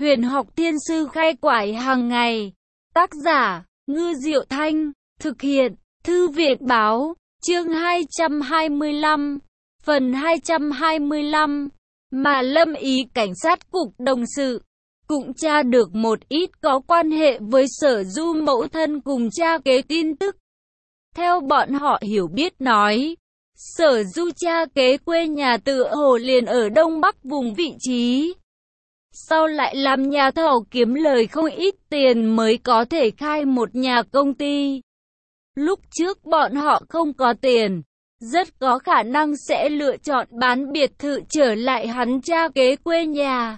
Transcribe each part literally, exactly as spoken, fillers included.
Huyền học thiên sư khai quải hàng ngày. Tác giả, Ngư Diệu Thanh. Thực hiện, Thư viện Báo. Chương hai trăm hai mươi lăm. Phần hai trăm hai mươi lăm. Mà Lâm Ý cảnh sát cục đồng sự cũng tra được một ít có quan hệ với Sở Du mẫu thân cùng cha kế tin tức. Theo bọn họ hiểu biết nói, Sở Du cha kế quê nhà tựa hồ liền ở Đông Bắc vùng vị trí. Sau lại làm nhà thầu kiếm lời không ít tiền mới có thể khai một nhà công ty. Lúc trước bọn họ không có tiền, rất có khả năng sẽ lựa chọn bán biệt thự trở lại hắn cha kế quê nhà.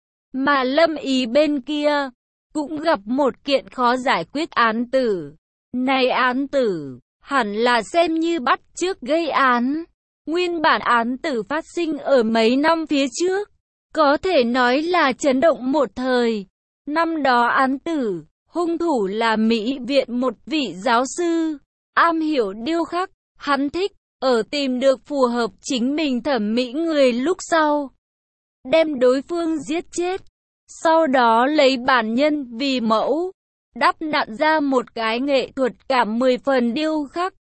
Mà Lâm Ý bên kia, cũng gặp một kiện khó giải quyết án tử. Này án tử, hẳn là xem như bắt chước gây án. Nguyên bản án tử phát sinh ở mấy năm phía trước, có thể nói là chấn động một thời. Năm đó án tử, hung thủ là Mỹ viện một vị giáo sư, am hiểu điêu khắc, hắn thích, ở tìm được phù hợp chính mình thẩm mỹ người lúc sau. Đem đối phương giết chết, sau đó lấy bản nhân vì mẫu, đắp nặn ra một cái nghệ thuật cảm mười phần điêu khắc.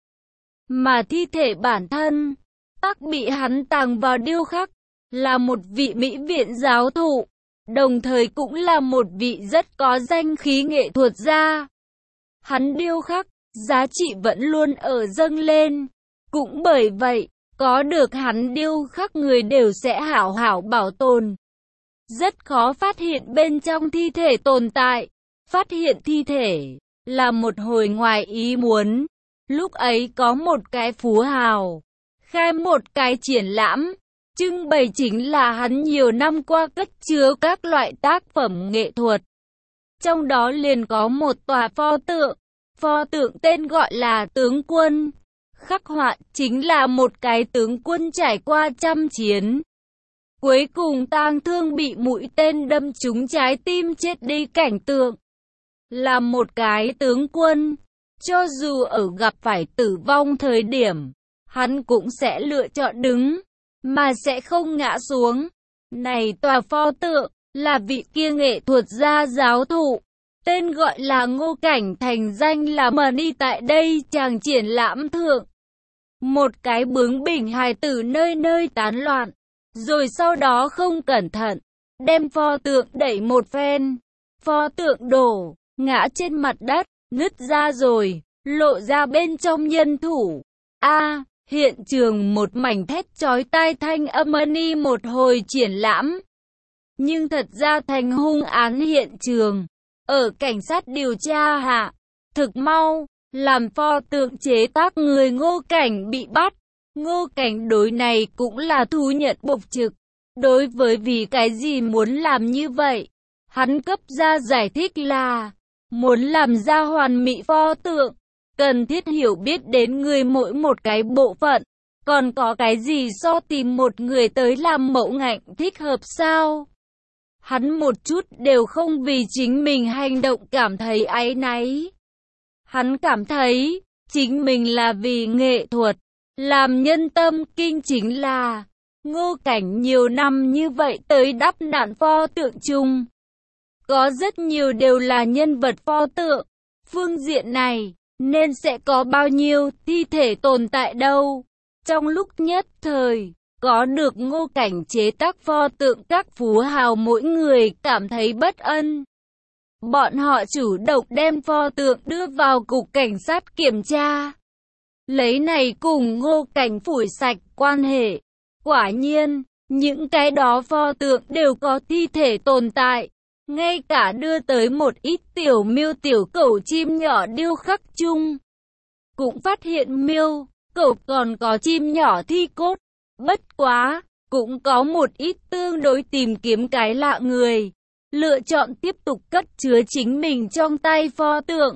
Mà thi thể bản thân, tắc bị hắn tàng vào điêu khắc, là một vị Mỹ viện giáo thụ, đồng thời cũng là một vị rất có danh khí nghệ thuật gia. Hắn điêu khắc, giá trị vẫn luôn ở dâng lên. Cũng bởi vậy, có được hắn điêu khắc người đều sẽ hảo hảo bảo tồn. Rất khó phát hiện bên trong thi thể tồn tại. Phát hiện thi thể là một hồi ngoài ý muốn. Lúc ấy có một cái phú hào khai một cái triển lãm, trưng bày chính là hắn nhiều năm qua cất chứa các loại tác phẩm nghệ thuật. Trong đó liền có một tòa pho tượng, pho tượng tên gọi là Tướng Quân. Khắc họa chính là một cái tướng quân trải qua trăm chiến, cuối cùng tang thương bị mũi tên đâm trúng trái tim chết đi cảnh tượng. Là một cái tướng quân, cho dù ở gặp phải tử vong thời điểm, hắn cũng sẽ lựa chọn đứng, mà sẽ không ngã xuống. Này tòa pho tượng, là vị kia nghệ thuật gia giáo thụ, tên gọi là Ngô Cảnh, thành danh là mà đi tại đây chàng triển lãm thượng. Một cái bướng bỉnh hài tử nơi nơi tán loạn, rồi sau đó không cẩn thận, đem pho tượng đẩy một phen. Pho tượng đổ, ngã trên mặt đất, nứt ra rồi, lộ ra bên trong nhân thủ. A, hiện trường một mảnh thét chói tai thanh âm ni một hồi triển lãm. Nhưng thật ra thành hung án hiện trường, ở cảnh sát điều tra hạ, thực mau, làm pho tượng chế tác người Ngô Cảnh bị bắt. Ngô Cảnh đối này cũng là thú nhận bộc trực. Đối với vì cái gì muốn làm như vậy, hắn cấp ra giải thích là muốn làm ra hoàn mỹ pho tượng, cần thiết hiểu biết đến người mỗi một cái bộ phận. Còn có cái gì so tìm một người tới làm mẫu ngạnh thích hợp sao? Hắn một chút đều không vì chính mình hành động cảm thấy áy náy. Hắn cảm thấy, chính mình là vì nghệ thuật, làm nhân tâm kinh chính là, Ngô Cảnh nhiều năm như vậy tới đắp nặn pho tượng chung. Có rất nhiều đều là nhân vật pho tượng, phương diện này, nên sẽ có bao nhiêu thi thể tồn tại đâu. Trong lúc nhất thời, có được Ngô Cảnh chế tác pho tượng các phú hào mỗi người cảm thấy bất ân. Bọn họ chủ động đem pho tượng đưa vào cục cảnh sát kiểm tra. Lấy này cùng Ngô Cảnh phủi sạch quan hệ. Quả nhiên, những cái đó pho tượng đều có thi thể tồn tại. Ngay cả đưa tới một ít tiểu miêu tiểu cẩu chim nhỏ điêu khắc chung. Cũng phát hiện miêu, cẩu còn có chim nhỏ thi cốt. Bất quá, cũng có một ít tương đối tìm kiếm cái lạ người. Lựa chọn tiếp tục cất chứa chính mình trong tay pho tượng.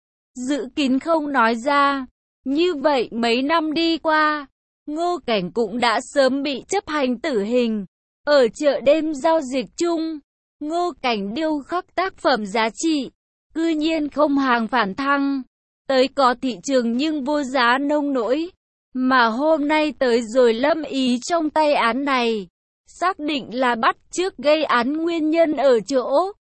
Giữ kín không nói ra. Như vậy mấy năm đi qua, Ngô Cảnh cũng đã sớm bị chấp hành tử hình. Ở chợ đêm giao dịch chung, Ngô Cảnh điêu khắc tác phẩm giá trị, cư nhiên không hàng phản thăng. Tới có thị trường nhưng vô giá nông nỗi. Mà hôm nay tới rồi Lâm Ý trong tay án này. xác định là bắt chước gây án. Nguyên nhân ở chỗ,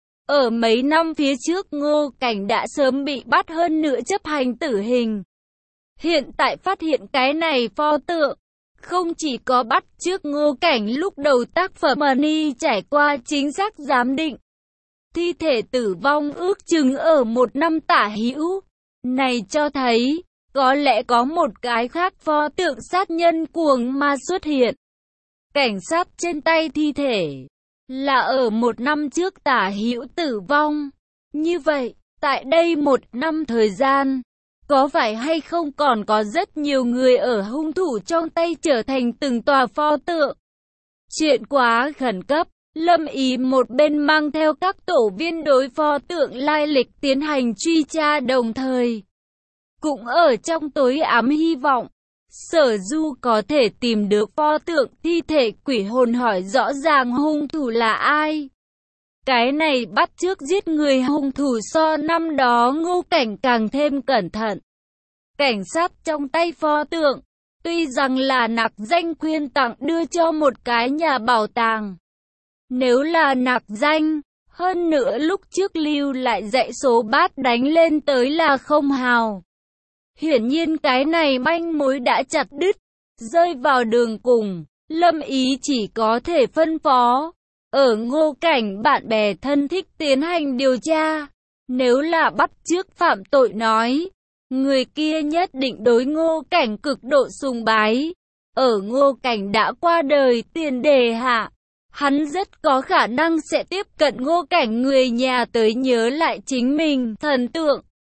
ở mấy năm phía trước Ngô Cảnh đã sớm bị bắt, hơn nữa chấp hành tử hình. Hiện tại phát hiện cái này pho tượng, không chỉ có bắt chước Ngô Cảnh lúc đầu tác phẩm Money trải qua chính xác giám định. Thi thể tử vong ước chừng ở một năm tả hữu. Này cho thấy, có lẽ có một cái khác pho tượng sát nhân cuồng ma xuất hiện. Cảnh sát trên tay thi thể là ở một năm trước tả hữu tử vong. Như vậy, tại đây một năm thời gian, có phải hay không còn có rất nhiều người ở hung thủ trong tay trở thành từng tòa pho tượng? Chuyện quá khẩn cấp, Lâm Ý một bên mang theo các tổ viên đối pho tượng lai lịch tiến hành truy tra, đồng thời cũng ở trong tối ám hy vọng Sở Du có thể tìm được pho tượng thi thể quỷ hồn, hỏi rõ ràng hung thủ là ai. Cái này bắt chước giết người hung thủ so năm đó Ngô Cảnh càng thêm cẩn thận. Cảnh sát trong tay pho tượng, tuy rằng là nặc danh quyên tặng đưa cho một cái nhà bảo tàng. Nếu là nặc danh, hơn nữa lúc trước lưu lại dãy số bát đánh lên tới là không hào. Hiển nhiên cái này manh mối đã chặt đứt, rơi vào đường cùng, Lâm Ý chỉ có thể phân phó ở Ngô Cảnh bạn bè thân thích tiến hành điều tra. Nếu là bắt chước phạm tội nói, người kia nhất định đối Ngô Cảnh cực độ sùng bái. Ở Ngô Cảnh đã qua đời tiền đề hạ, hắn rất có khả năng sẽ tiếp cận Ngô Cảnh người nhà tới nhớ lại chính mình thần tượng.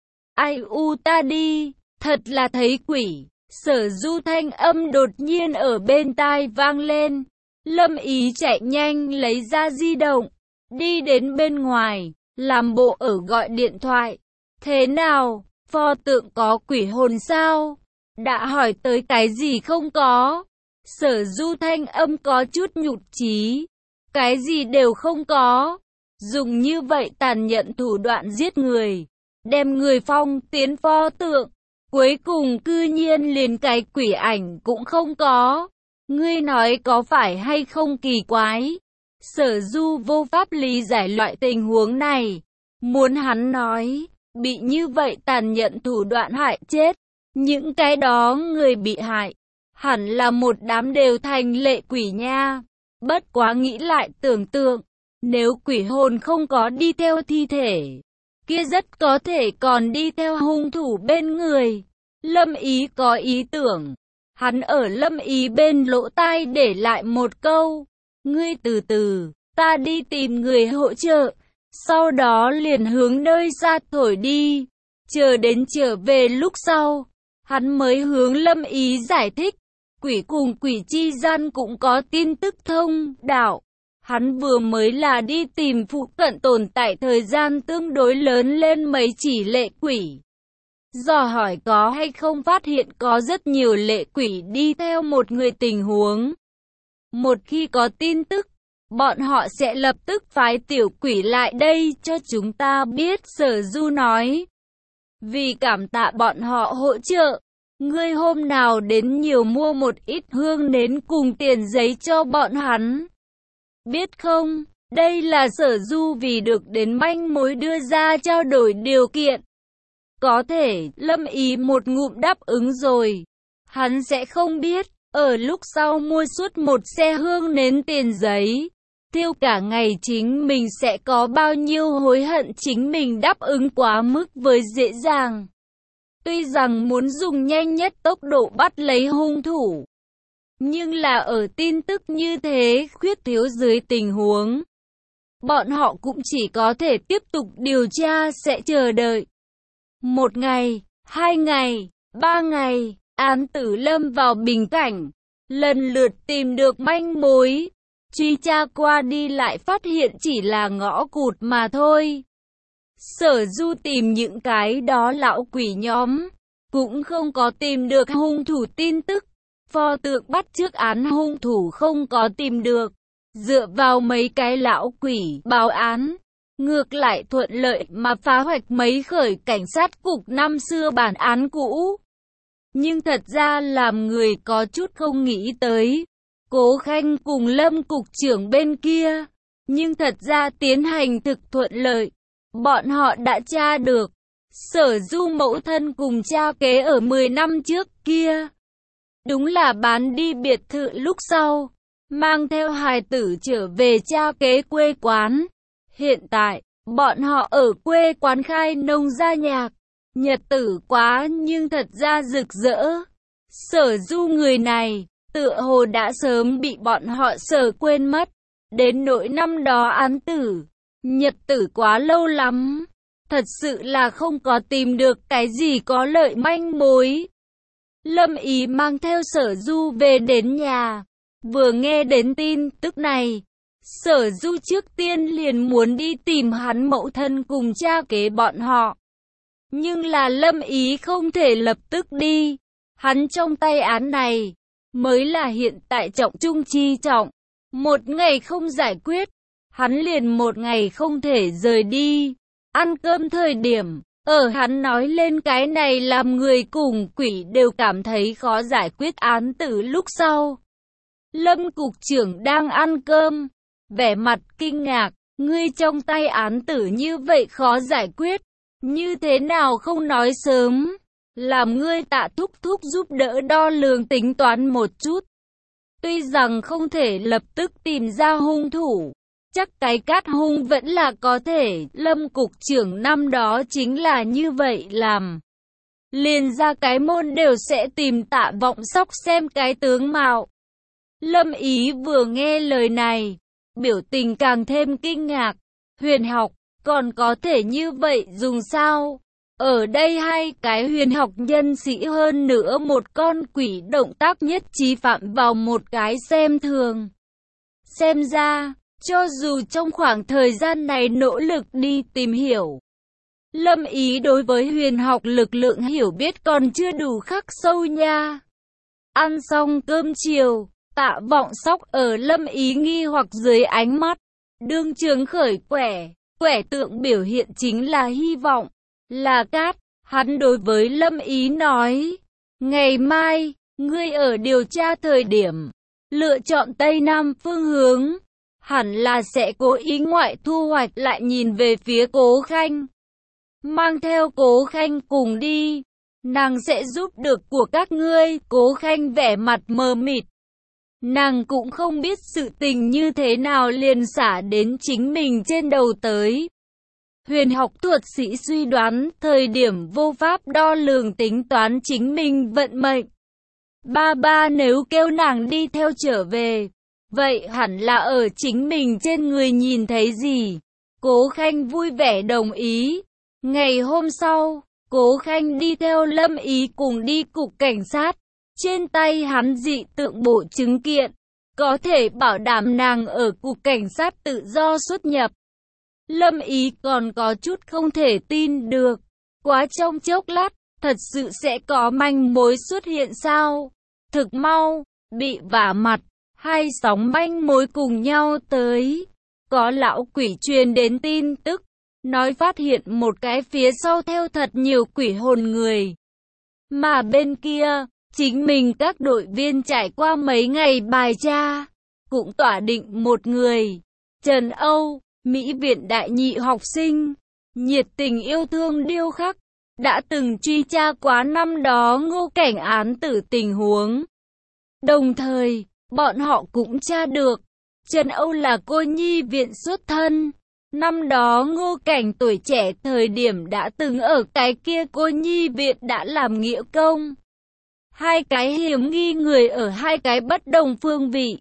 Ai u ta đi, thật là thấy quỷ. Sở Du thanh âm đột nhiên ở bên tai vang lên. Lâm Ý chạy nhanh lấy ra di động, đi đến bên ngoài, làm bộ ở gọi điện thoại. Thế nào, pho tượng có quỷ hồn sao? Đã hỏi tới cái gì không có? Sở Du thanh âm có chút nhụt chí. Cái gì đều không có. Dùng như vậy tàn nhẫn thủ đoạn giết người, đem người phong tiến pho tượng, cuối cùng cư nhiên liền cái quỷ ảnh cũng không có. Ngươi nói có phải hay không kỳ quái? Sở Du vô pháp lý giải loại tình huống này. Muốn hắn nói, bị như vậy tàn nhẫn thủ đoạn hại chết những cái đó người bị hại, hẳn là một đám đều thành lệ quỷ nha. Bất quá nghĩ lại tưởng tượng, nếu quỷ hồn không có đi theo thi thể, kia rất có thể còn đi theo hung thủ bên người. Lâm Ý có ý tưởng. Hắn ở Lâm Ý bên lỗ tai để lại một câu. Ngươi từ từ, ta đi tìm người hỗ trợ. Sau đó liền hướng nơi xa thổi đi. Chờ đến trở về lúc sau, hắn mới hướng Lâm Ý giải thích. Quỷ cùng quỷ chi gian cũng có tin tức thông đạo. Hắn vừa mới là đi tìm phụ cận tồn tại thời gian tương đối lớn lên mấy chỉ lệ quỷ. Dò hỏi có hay không phát hiện có rất nhiều lệ quỷ đi theo một người tình huống. Một khi có tin tức, bọn họ sẽ lập tức phái tiểu quỷ lại đây cho chúng ta biết, Sở Du nói. Vì cảm tạ bọn họ hỗ trợ, ngươi hôm nào đến nhiều mua một ít hương nến cùng tiền giấy cho bọn hắn. Biết không, đây là Sở Du vì được đến manh mối đưa ra trao đổi điều kiện. Có thể, Lâm Ý một ngụm đáp ứng rồi. Hắn sẽ không biết, ở lúc sau mua suốt một xe hương nến tiền giấy, tiêu cả ngày chính mình sẽ có bao nhiêu hối hận chính mình đáp ứng quá mức với dễ dàng. Tuy rằng muốn dùng nhanh nhất tốc độ bắt lấy hung thủ, nhưng là ở tin tức như thế khuyết thiếu dưới tình huống, bọn họ cũng chỉ có thể tiếp tục điều tra, sẽ chờ đợi. Một ngày, hai ngày, ba ngày, án tử lâm vào bình cảnh, lần lượt tìm được manh mối, truy tra qua đi lại phát hiện chỉ là ngõ cụt mà thôi. Sở Du tìm những cái đó lão quỷ nhóm, cũng không có tìm được hung thủ tin tức. Pho tượng bắt chước án hung thủ không có tìm được, dựa vào mấy cái lão quỷ báo án, ngược lại thuận lợi mà phá hoạch mấy khởi cảnh sát cục năm xưa bản án cũ. Nhưng thật ra làm người có chút không nghĩ tới, Cố Khanh cùng Lâm cục trưởng bên kia, nhưng thật ra tiến hành thực thuận lợi. Bọn họ đã tra được, Sở Du mẫu thân cùng cha kế ở mười năm trước kia. Đúng là bán đi biệt thự lúc sau, mang theo hài tử trở về cha kế quê quán. Hiện tại, bọn họ ở quê quán khai nông gia nhạc, nhật tử quá nhưng thật ra rực rỡ. Sở Du người này, tựa hồ đã sớm bị bọn họ Sở quên mất. Đến nỗi năm đó án tử, nhật tử quá lâu lắm, thật sự là không có tìm được cái gì có lợi manh mối. Lâm Ý mang theo Sở Du về đến nhà, vừa nghe đến tin tức này, Sở Du trước tiên liền muốn đi tìm hắn mẫu thân cùng cha kế bọn họ. Nhưng là Lâm Ý không thể lập tức đi, hắn trong tay án này, mới là hiện tại trọng trung chi trọng. Một ngày không giải quyết, hắn liền một ngày không thể rời đi. Ăn cơm thời điểm, ở hắn nói lên cái này làm người cùng quỷ đều cảm thấy khó giải quyết án tử lúc sau. Lâm cục trưởng đang ăn cơm, vẻ mặt kinh ngạc, ngươi trong tay án tử như vậy khó giải quyết, như thế nào không nói sớm, làm ngươi Tạ thúc thúc giúp đỡ đo lường tính toán một chút. Tuy rằng không thể lập tức tìm ra hung thủ, chắc cái cát hung vẫn là có thể. Lâm cục trưởng năm đó chính là như vậy làm. Liền ra cái môn đều sẽ tìm Tạ Vọng Sóc xem cái tướng mạo. Lâm Ý vừa nghe lời này, biểu tình càng thêm kinh ngạc. Huyền học, còn có thể như vậy dùng sao? Ở đây hai cái huyền học nhân sĩ hơn nữa một con quỷ động tác nhất trí phạm vào một cái xem thường. Xem ra, cho dù trong khoảng thời gian này nỗ lực đi tìm hiểu, Lâm Ý đối với huyền học lực lượng hiểu biết còn chưa đủ khắc sâu nha. Ăn xong cơm chiều, Tạ Vọng Sóc ở Lâm Ý nghi hoặc dưới ánh mắt, đương trường khởi quẻ, quẻ tượng biểu hiện chính là hy vọng. Là cát, hắn đối với Lâm Ý nói, ngày mai, ngươi ở điều tra thời điểm, lựa chọn Tây Nam phương hướng, hẳn là sẽ cố ý ngoại thu hoạch. Lại nhìn về phía Cố Khanh, mang theo Cố Khanh cùng đi, nàng sẽ giúp được của các ngươi. Cố Khanh vẻ mặt mờ mịt, nàng cũng không biết sự tình như thế nào liền xả đến chính mình trên đầu tới. Huyền học thuật sĩ suy đoán thời điểm vô pháp đo lường tính toán chính mình vận mệnh. Ba ba nếu kêu nàng đi theo trở về, vậy hẳn là ở chính mình trên người nhìn thấy gì. Cố Khanh vui vẻ đồng ý. Ngày hôm sau, Cố Khanh đi theo Lâm Ý cùng đi cục cảnh sát. Trên tay hắn dị tượng bộ chứng kiện, có thể bảo đảm nàng ở cục cảnh sát tự do xuất nhập. Lâm Ý còn có chút không thể tin được. Quá trong chốc lát, thật sự sẽ có manh mối xuất hiện sao? Thực mau, bị vả mặt, hai sóng manh mối cùng nhau tới. Có lão quỷ truyền đến tin tức, nói phát hiện một cái phía sau theo thật nhiều quỷ hồn người. Mà bên kia, chính mình các đội viên trải qua mấy ngày bài tra, cũng tỏa định một người. Trần Âu, Mỹ viện đại nhị học sinh, nhiệt tình yêu thương điêu khắc, đã từng truy tra quá năm đó Ngô Cảnh án tử tình huống. Đồng thời, bọn họ cũng tra được, Trần Âu là cô nhi viện xuất thân. Năm đó Ngô Cảnh tuổi trẻ thời điểm đã từng ở cái kia cô nhi viện đã làm nghĩa công. Hai cái hiểm nghi người ở hai cái bất đồng phương vị.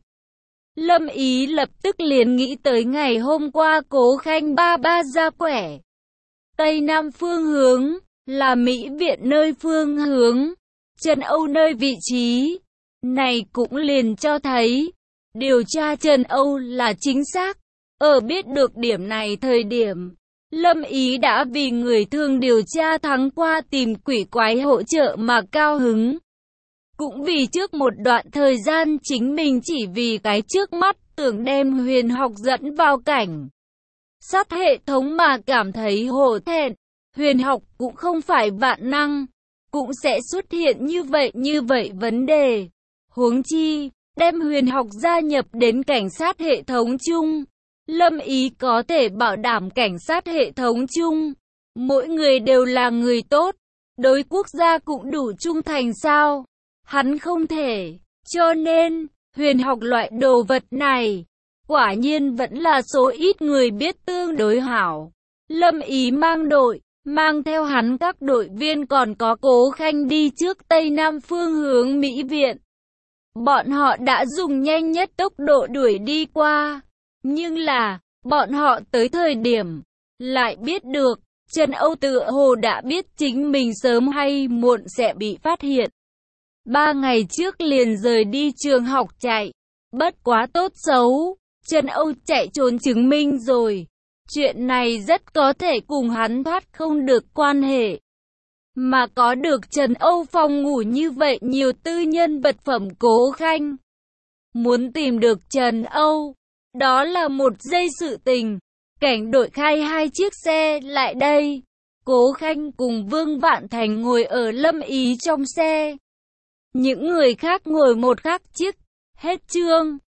Lâm Ý lập tức liền nghĩ tới ngày hôm qua Cố Khanh ba ba ra quẻ. Tây Nam phương hướng, là Mỹ viện nơi phương hướng, Trần Âu nơi vị trí. Này cũng liền cho thấy, điều tra Trần Âu là chính xác. Ở biết được điểm này thời điểm, Lâm Ý đã vì người thường điều tra thắng qua tìm quỷ quái hỗ trợ mà cao hứng. Cũng vì trước một đoạn thời gian chính mình chỉ vì cái trước mắt tưởng đem huyền học dẫn vào cảnh sát hệ thống mà cảm thấy hổ thẹn. Huyền học cũng không phải vạn năng, cũng sẽ xuất hiện như vậy như vậy vấn đề. Huống chi, đem Huyền Học gia nhập đến cảnh sát hệ thống chung. Lâm Ý có thể bảo đảm cảnh sát hệ thống chung, mỗi người đều là người tốt, đối quốc gia cũng đủ trung thành sao? Hắn không thể, cho nên, huyền học loại đồ vật này, quả nhiên vẫn là số ít người biết tương đối hảo. Lâm Ý mang đội, mang theo hắn các đội viên còn có Cố Khanh đi trước Tây Nam phương hướng Mỹ Viện. Bọn họ đã dùng nhanh nhất tốc độ đuổi đi qua, nhưng là, bọn họ tới thời điểm, lại biết được, Trần Âu tựa hồ đã biết chính mình sớm hay muộn sẽ bị phát hiện. Ba ngày trước liền rời đi trường học chạy, bất quá tốt xấu, Trần Âu chạy trốn chứng minh rồi. Chuyện này rất có thể cùng hắn thoát không được quan hệ. Mà có được Trần Âu phòng ngủ như vậy nhiều tư nhân vật phẩm Cố Khanh. Muốn tìm được Trần Âu, đó là một giây sự tình. Cảnh đội khai hai chiếc xe lại đây. Cố Khanh cùng Vương Vạn Thành ngồi ở Lâm Ý trong xe. Những người khác ngồi một khác chiếc. Hết chương.